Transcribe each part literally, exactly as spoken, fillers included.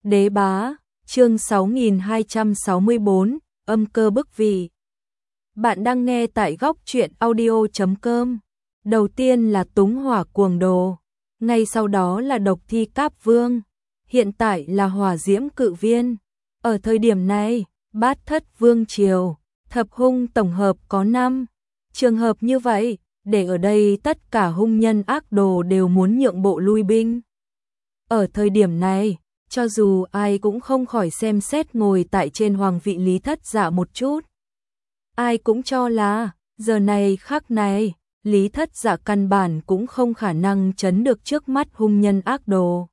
Đế bá, chương sáu nghìn hai trăm sáu mươi bốn, âm cơ bức vị. Bạn đang nghe tại góc truyện audio chấm com. Đầu tiên là Túng Hỏa Cuồng Đồ, ngay sau đó là Độc Thi Cáp Vương, hiện tại là Hỏa Diễm Cự Viên. Ở thời điểm này, Bát Thất Vương Triều, thập hung tổng hợp có năm trường hợp như vậy, để ở đây tất cả hung nhân ác đồ đều muốn nhượng bộ lui binh. Ở thời điểm này, cho dù ai cũng không khỏi xem xét ngồi tại trên hoàng vị Lý Thất Dạ một chút. Ai cũng cho là, giờ này khắc này, Lý Thất Dạ căn bản cũng không khả năng chấn được trước mắt hung nhân ác đồ.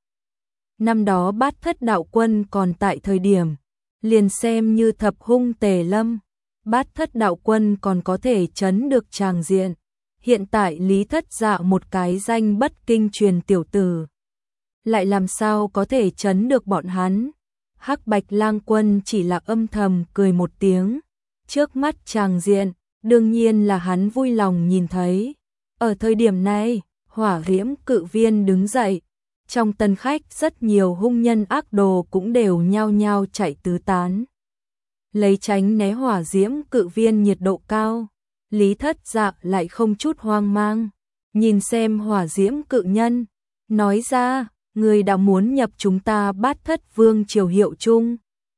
Năm đó Bát Thất đạo quân còn tại thời điểm, liền xem như thập hung tề lâm, Bát Thất đạo quân còn có thể chấn được tràng diện. Hiện tại Lý Thất Dạ một cái danh bất kinh truyền tiểu tử, lại làm sao có thể chấn được bọn hắn. Hắc Bạch Lang Quân chỉ là âm thầm cười một tiếng. Trước mắt tràng diện, đương nhiên là hắn vui lòng nhìn thấy. Ở thời điểm này, Hỏa Diễm Cự Viên đứng dậy. Trong tân khách rất nhiều hung nhân ác đồ cũng đều nhao nhao chạy tứ tán. Lấy tránh né Hỏa Diễm Cự Viên nhiệt độ cao, Lý Thất Dạ lại không chút hoang mang. Nhìn xem Hỏa Diễm Cự Nhân, nói ra, người đã muốn nhập chúng ta Bát Thất Vương Triều hiệu chung,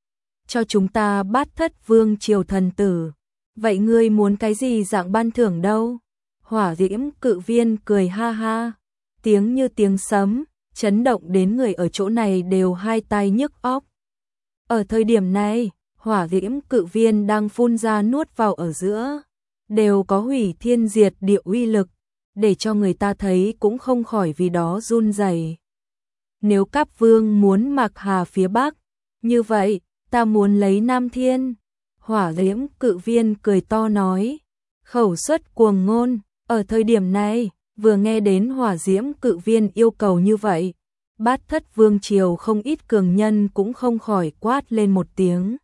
cho chúng ta Bát Thất Vương Triều thần tử. Vậy ngươi muốn cái gì dạng ban thưởng đâu? Hỏa Diễm Cự Viên cười ha ha, tiếng như tiếng sấm, chấn động đến người ở chỗ này đều hai tai nhức óc. Ở thời điểm này, Hỏa Diễm Cự Viên đang phun ra nuốt vào ở giữa, đều có hủy thiên diệt địa uy lực, để cho người ta thấy cũng không khỏi vì đó run rẩy. Nếu Cáp Vương muốn mặc hà phía Bắc, như vậy, ta muốn lấy Nam Thiên. Hỏa Diễm Cự Viên cười to nói, khẩu xuất cuồng ngôn. Ở thời điểm này, vừa nghe đến Hỏa Diễm Cự Viên yêu cầu như vậy, Bát Thất Vương Triều không ít cường nhân cũng không khỏi quát lên một tiếng.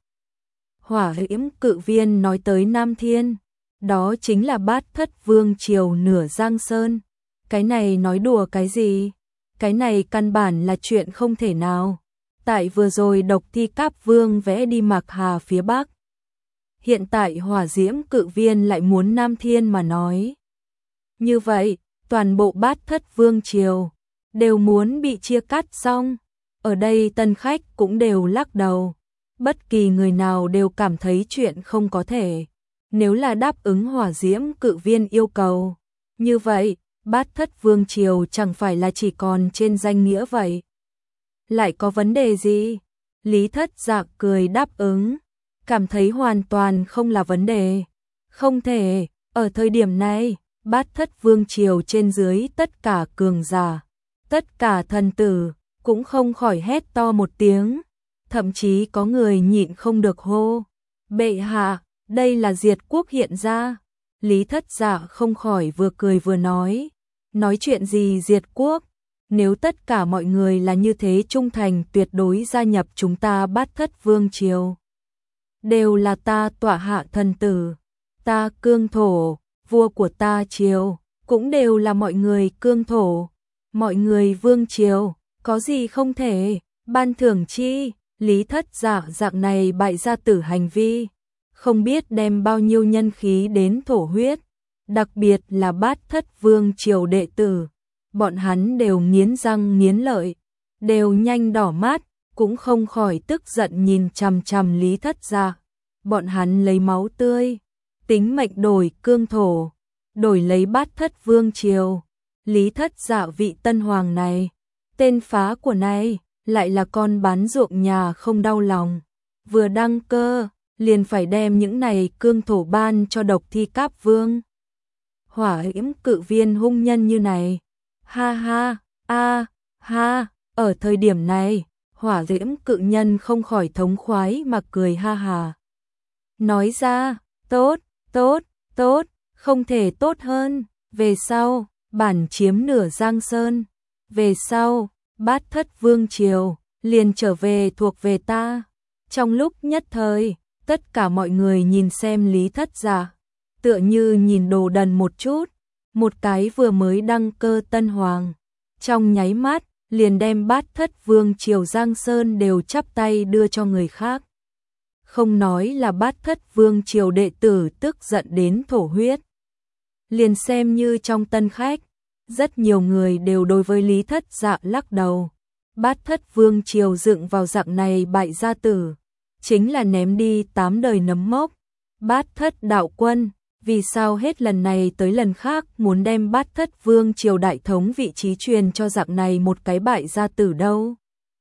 Hỏa Diễm Cự Viên nói tới Nam Thiên, đó chính là Bát Thất Vương Triều nửa Giang Sơn. Cái này nói đùa cái gì? Cái này căn bản là chuyện không thể nào. Tại vừa rồi Độc Thi Cáp Vương vẽ đi Mạc Hà phía Bắc. Hiện tại Hỏa Diễm Cự Viên lại muốn Nam Thiên mà nói. Như vậy, toàn bộ Bát Thất Vương Triều đều muốn bị chia cắt xong. Ở đây tân khách cũng đều lắc đầu. Bất kỳ người nào đều cảm thấy chuyện không có thể. Nếu là đáp ứng Hỏa Diễm Cự Viên yêu cầu, như vậy, Bát Thất Vương Triều chẳng phải là chỉ còn trên danh nghĩa vậy. Lại có vấn đề gì? Lý Thất Dạ cười đáp ứng, cảm thấy hoàn toàn không là vấn đề. Không thể, ở thời điểm này, Bát Thất Vương Triều trên dưới tất cả cường giả, tất cả thần tử, cũng không khỏi hét to một tiếng. Thậm chí có người nhịn không được hô, bệ hạ, đây là diệt quốc hiện ra. Lý Thất Dạ không khỏi vừa cười vừa nói, nói chuyện gì diệt quốc, nếu tất cả mọi người là như thế trung thành tuyệt đối gia nhập chúng ta Bát Thất Vương Triều. Đều là ta tọa hạ thần tử, ta cương thổ, vua của ta triều, cũng đều là mọi người cương thổ, mọi người vương triều, có gì không thể, ban thưởng chi. Lý Thất Dạ dạng này bại gia tử hành vi, không biết đem bao nhiêu nhân khí đến thổ huyết, đặc biệt là Bát Thất Vương Triều đệ tử, bọn hắn đều nghiến răng nghiến lợi, đều nhanh đỏ mắt, cũng không khỏi tức giận nhìn chằm chằm Lý Thất Dạ. Bọn hắn lấy máu tươi, tính mệnh đổi cương thổ, đổi lấy Bát Thất Vương Triều. Lý Thất Dạ vị tân hoàng này, tên phá của này, lại là con bán ruộng nhà không đau lòng, vừa đăng cơ, liền phải đem những này cương thổ ban cho Độc Thi Cáp Vương. Hỏa Diễm Cự Viên hung nhân như này, ha ha, a, ha, ở thời điểm này, Hỏa Diễm Cự Nhân không khỏi thống khoái mà cười ha hà. Nói ra, tốt, tốt, tốt, không thể tốt hơn, về sau, bản chiếm nửa Giang Sơn, về sau, Bát Thất Vương Triều, liền trở về thuộc về ta. Trong lúc nhất thời, tất cả mọi người nhìn xem Lý Thất Dạ, tựa như nhìn đồ đần một chút, một cái vừa mới đăng cơ tân hoàng, trong nháy mắt, liền đem Bát Thất Vương triều Giang Sơn đều chắp tay đưa cho người khác. Không nói là Bát Thất Vương triều đệ tử tức giận đến thổ huyết. Liền xem như trong tân khách, rất nhiều người đều đối với Lý Thất Dạ lắc đầu. Bát Thất Vương triều dựng vào dạng này bại gia tử, chính là ném đi tám đời nấm mốc. Bát Thất đạo quân, vì sao hết lần này tới lần khác muốn đem Bát Thất Vương triều đại thống vị trí truyền cho dạng này một cái bại gia tử đâu?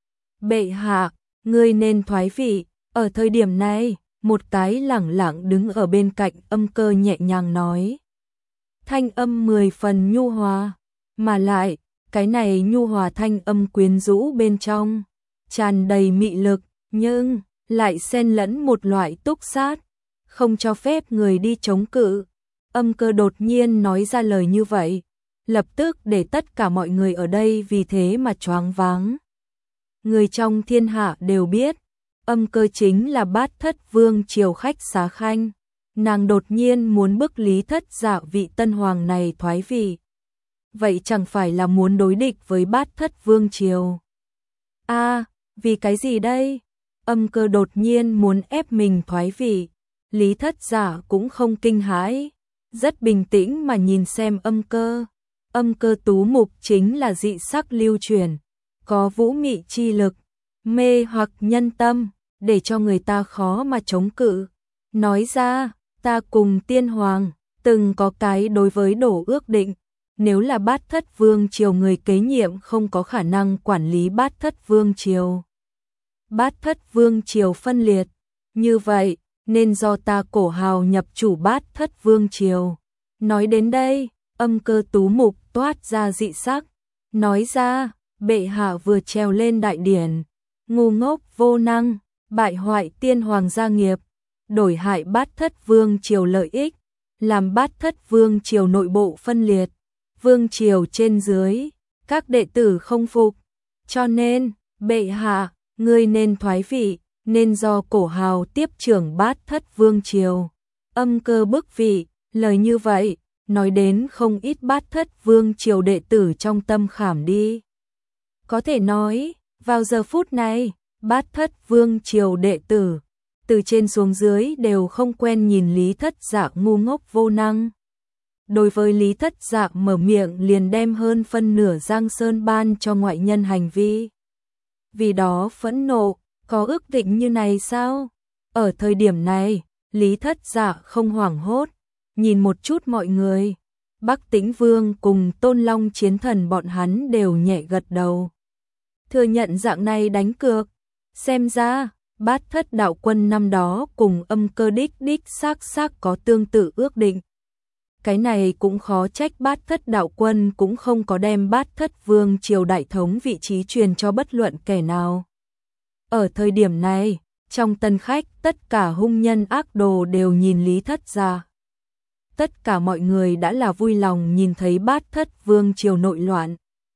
Bệ hạ, ngươi nên thoái vị. Ở thời điểm này, một cái lẳng lặng đứng ở bên cạnh Âm Cơ nhẹ nhàng nói. Thanh âm mười phần nhu hòa, mà lại, cái này nhu hòa thanh âm quyến rũ bên trong, tràn đầy mị lực, nhưng lại xen lẫn một loại túc sát, không cho phép người đi chống cự. Âm Cơ đột nhiên nói ra lời như vậy, lập tức để tất cả mọi người ở đây vì thế mà choáng váng. Người trong thiên hạ đều biết, Âm Cơ chính là Bát Thất Vương triều khách xá khanh, nàng đột nhiên muốn bức Lý Thất Dạ vị tân hoàng này thoái vị. Vậy chẳng phải là muốn đối địch với Bát Thất Vương triều? A, à, vì cái gì đây? Âm Cơ đột nhiên muốn ép mình thoái vị. Lý Thất Dạ cũng không kinh hãi, rất bình tĩnh mà nhìn xem Âm Cơ. Âm Cơ tú mục chính là dị sắc lưu truyền, có vũ mị chi lực, mê hoặc nhân tâm, để cho người ta khó mà chống cự. Nói ra, ta cùng tiên hoàng từng có cái đối với đổ ước định, nếu là Bát Thất Vương triều người kế nhiệm không có khả năng quản lý Bát Thất Vương triều. Bát Thất Vương triều phân liệt, như vậy nên do ta Cổ Hào nhập chủ Bát Thất Vương triều. Nói đến đây, Âm Cơ tú mục toát ra dị sắc, nói ra, bệ hạ vừa trèo lên đại điển, ngu ngốc vô năng, bại hoại tiên hoàng gia nghiệp, đổi hại Bát Thất Vương triều lợi ích, làm Bát Thất Vương triều nội bộ phân liệt, vương triều trên dưới, các đệ tử không phục, cho nên, bệ hạ, ngươi nên thoái vị, nên do Cổ Hào tiếp trưởng Bát Thất Vương triều. Âm Cơ bức vị, lời như vậy, nói đến không ít Bát Thất Vương triều đệ tử trong tâm khảm đi. Có thể nói, vào giờ phút này, Bát Thất Vương triều đệ tử, từ trên xuống dưới đều không quen nhìn Lý Thất Dạ ngu ngốc vô năng. Đối với Lý Thất Dạ mở miệng liền đem hơn phân nửa Giang Sơn ban cho ngoại nhân hành vi. Vì đó phẫn nộ, có ước định như này sao? Ở thời điểm này, Lý Thất Dạ không hoảng hốt, nhìn một chút mọi người. Bắc Tĩnh Vương cùng Tôn Long Chiến Thần bọn hắn đều nhẹ gật đầu. Thừa nhận dạng này đánh cược, xem ra, Bát Thất đạo quân năm đó cùng Âm Cơ đích đích xác xác có tương tự ước định. Cái này cũng khó trách Bát Thất đạo quân cũng không có đem Bát Thất Vương triều đại thống vị trí truyền cho bất luận kẻ nào. Ở thời điểm này, trong tân khách tất cả hung nhân ác đồ đều nhìn Lý Thất Dạ. Tất cả mọi người đã là vui lòng nhìn thấy Bát Thất Vương triều nội loạn.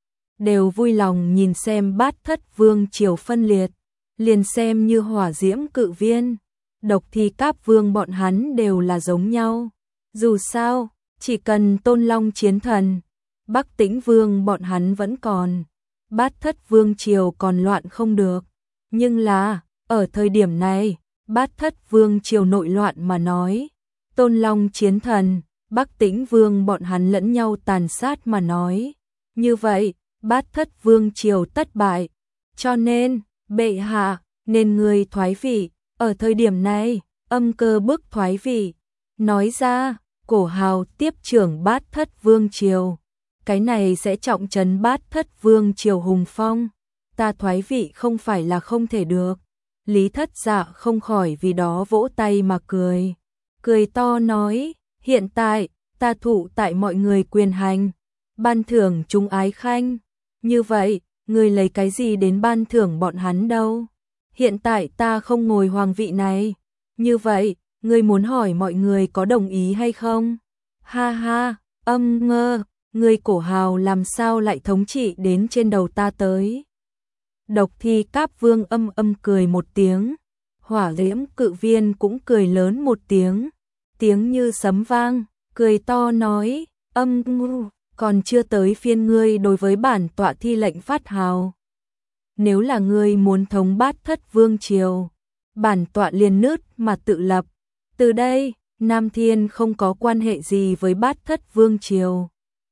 Đều vui lòng nhìn xem Bát Thất Vương triều phân liệt, liền xem như Hỏa Diễm Cự Viên, Độc Thi Cáp Vương bọn hắn đều là giống nhau. Dù sao, chỉ cần Tôn Long Chiến Thần, Bắc Tĩnh Vương bọn hắn vẫn còn, Bát Thất Vương triều còn loạn không được. Nhưng là, ở thời điểm này, Bát Thất Vương triều nội loạn mà nói, Tôn Long Chiến Thần, Bắc Tĩnh Vương bọn hắn lẫn nhau tàn sát mà nói. Như vậy, Bát Thất Vương triều tất bại. Cho nên, bệ hạ, nên người thoái vị. Ở thời điểm này, Âm Cơ bức thoái vị. Nói ra, Cổ Hào tiếp trưởng Bát Thất Vương triều. Cái này sẽ trọng trấn Bát Thất Vương triều hùng phong. Ta thoái vị không phải là không thể được. Lý Thất Dạ không khỏi vì đó vỗ tay mà cười. Cười to nói, hiện tại, ta thụ tại mọi người quyền hành, ban thưởng chúng ái khanh. Như vậy, người lấy cái gì đến ban thưởng bọn hắn đâu? Hiện tại ta không ngồi hoàng vị này. Như vậy, người muốn hỏi mọi người có đồng ý hay không? Ha ha, Âm Ngơ, người Cổ Hào làm sao lại thống trị đến trên đầu ta tới? Độc Thi Cáp Vương âm âm cười một tiếng, Hỏa Diễm Cự Viên cũng cười lớn một tiếng, tiếng như sấm vang, cười to nói, Âm Ngư, còn chưa tới phiên ngươi đối với bản tọa thi lệnh phát hào. Nếu là ngươi muốn thống bát thất vương triều, bản tọa liền nứt mà tự lập. Từ đây, Nam Thiên không có quan hệ gì với bát thất vương triều.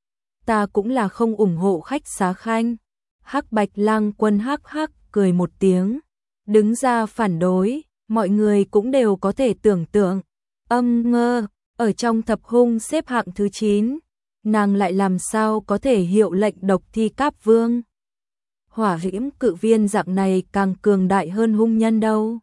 Ta cũng là không ủng hộ khách xá khanh. Hắc Bạch Lang Quân hắc hắc cười một tiếng, đứng ra phản đối, mọi người cũng đều có thể tưởng tượng. Âm ngơ, ở trong thập hung xếp hạng thứ chín, nàng lại làm sao có thể hiệu lệnh độc thi cáp vương. Hỏa Diễm Cự Viên dạng này càng cường đại hơn hung nhân đâu.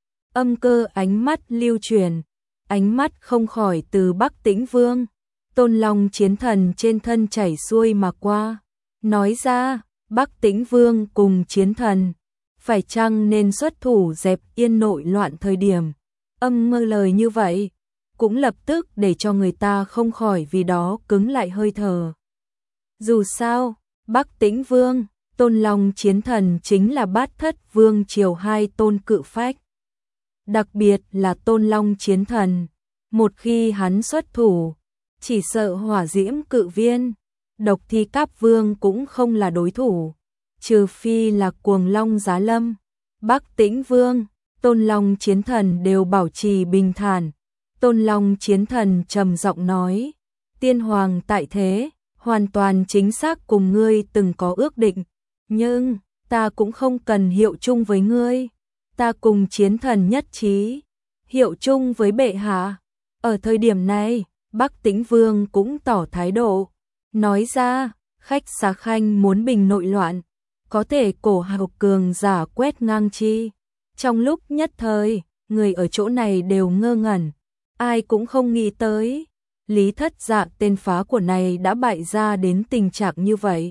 Âm Cơ ánh mắt lưu chuyển, ánh mắt không khỏi từ Bắc Tĩnh Vương, Tôn Long chiến thần trên thân chảy xuôi mà qua, nói ra, Bắc Tĩnh Vương cùng chiến thần, phải chăng nên xuất thủ dẹp yên nội loạn thời điểm. Âm Ngơ lời như vậy, cũng lập tức để cho người ta không khỏi vì đó cứng lại hơi thở. Dù sao, Bắc Tĩnh Vương, Tôn Long chiến thần chính là bát thất vương triều hai tôn cự phách. Đặc biệt là Tôn Long chiến thần, một khi hắn xuất thủ, chỉ sợ Hỏa Diễm Cự Viên, Độc Thi Cáp Vương cũng không là đối thủ, trừ phi là Cuồng Long Giá Lâm. Bắc Tĩnh Vương, Tôn Long chiến thần đều bảo trì bình thản. Tôn Long chiến thần trầm giọng nói, tiên hoàng tại thế, hoàn toàn chính xác cùng ngươi từng có ước định, nhưng ta cũng không cần hiệu chung với ngươi, ta cùng chiến thần nhất trí, hiệu chung với bệ hạ. Ở thời điểm này, Bắc Tĩnh Vương cũng tỏ thái độ, nói ra, khách xá khanh muốn bình nội loạn, có thể cổ hào cường giả quét ngang chi. Trong lúc nhất thời, người ở chỗ này đều ngơ ngẩn, ai cũng không nghĩ tới, Lý Thất Dạ tên phá của này đã bại ra đến tình trạng như vậy.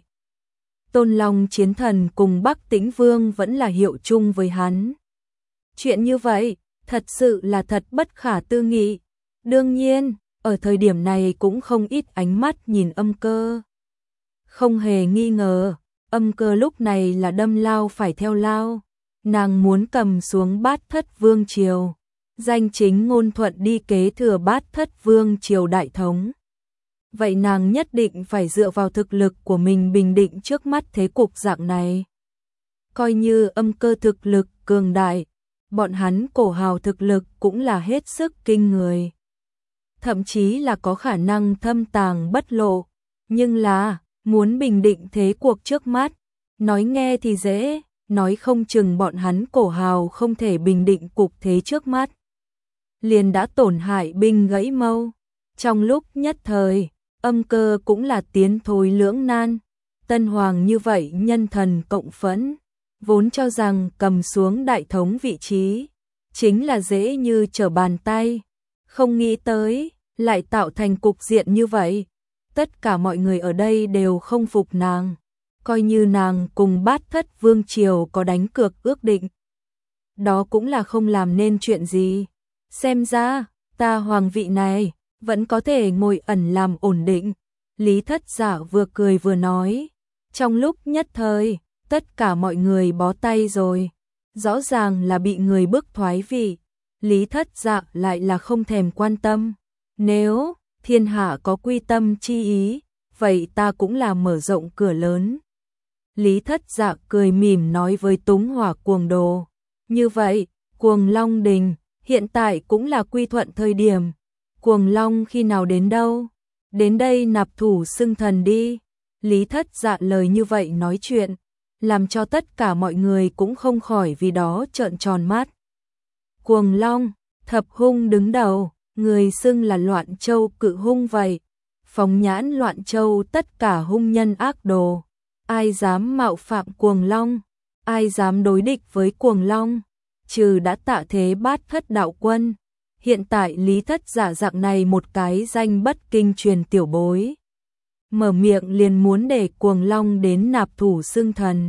Tôn Long chiến thần cùng Bắc Tĩnh Vương vẫn là hiệu chung với hắn. Chuyện như vậy, thật sự là thật bất khả tư nghị. Đương nhiên, ở thời điểm này cũng không ít ánh mắt nhìn Âm Cơ. Không hề nghi ngờ, Âm Cơ lúc này là đâm lao phải theo lao. Nàng muốn cầm xuống bát thất vương triều, danh chính ngôn thuận đi kế thừa bát thất vương triều đại thống. Vậy nàng nhất định phải dựa vào thực lực của mình bình định trước mắt thế cục dạng này. Coi như Âm Cơ thực lực cường đại, bọn hắn cổ hào thực lực cũng là hết sức kinh người. Thậm chí là có khả năng thâm tàng bất lộ, nhưng là muốn bình định thế cuộc trước mắt, nói nghe thì dễ, nói không chừng bọn hắn cổ hào không thể bình định cục thế trước mắt, liền đã tổn hại binh gãy mâu. Trong lúc nhất thời, Âm Cơ cũng là tiến thối lưỡng nan. Tân hoàng như vậy nhân thần cộng phẫn, vốn cho rằng cầm xuống đại thống vị trí chính là dễ như trở bàn tay, không nghĩ tới lại tạo thành cục diện như vậy. Tất cả mọi người ở đây đều không phục nàng, coi như nàng cùng bát thất vương triều có đánh cược ước định, đó cũng là không làm nên chuyện gì. Xem ra, ta hoàng vị này vẫn có thể ngồi ẩn làm ổn định. Lý Thất Dạ vừa cười vừa nói. Trong lúc nhất thời, tất cả mọi người bó tay rồi. Rõ ràng là bị người bức thoái vị. Lý Thất Dạ lại là không thèm quan tâm. Nếu thiên hạ có quy tâm chi ý, vậy ta cũng là mở rộng cửa lớn. Lý Thất Dạ cười mỉm nói với Túng Hỏa Cuồng Đồ. Như vậy, Cuồng Long Đình hiện tại cũng là quy thuận thời điểm. Cuồng Long khi nào đến đâu? Đến đây nạp thủ xưng thần đi. Lý Thất Dạ lời như vậy nói chuyện, làm cho tất cả mọi người cũng không khỏi vì đó trợn tròn mắt. Cuồng Long, thập hung đứng đầu, người xưng là Loạn Châu cự hung vậy. Phóng nhãn Loạn Châu tất cả hung nhân ác đồ. Ai dám mạo phạm Cuồng Long? Ai dám đối địch với Cuồng Long? Trừ đã tạ thế bát thất đạo quân. Hiện tại Lý Thất Dạ dạng này một cái danh bất kinh truyền tiểu bối, mở miệng liền muốn để Cuồng Long đến nạp thủ xưng thần.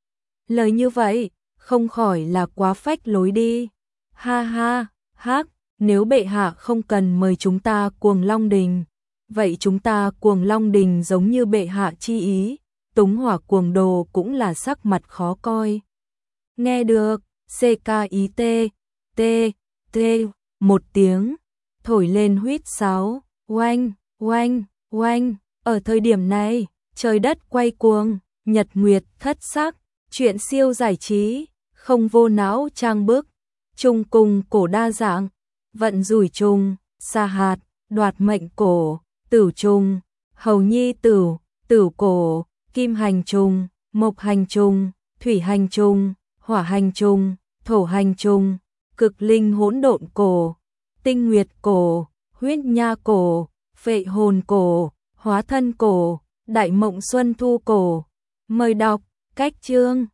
Lời như vậy, không khỏi là quá phách lối đi. Ha ha, hắc, nếu bệ hạ không cần mời chúng ta Cuồng Long Đình, vậy chúng ta Cuồng Long Đình giống như bệ hạ chi ý. Túng Hỏa Cuồng Đồ cũng là sắc mặt khó coi. Nghe được, xê ca ý tê, tê, tê, một tiếng, thổi lên huýt sáo, oanh, oanh, oanh, Ở thời điểm này, trời đất quay cuồng, nhật nguyệt thất sắc, chuyện siêu giải trí, không vô não trang bức, trùng cùng cổ đa dạng, vận rủi trùng, sa hạt, đoạt mệnh cổ, tử trùng, hầu nhi tử, tử cổ, kim hành trùng, mộc hành trùng, thủy hành trùng, hỏa hành trùng, thổ hành trùng, cực linh hỗn độn cổ, tinh nguyệt cổ, huyết nha cổ, phệ hồn cổ, hóa thân cổ, đại mộng xuân thu cổ. Mời đọc, cách chương.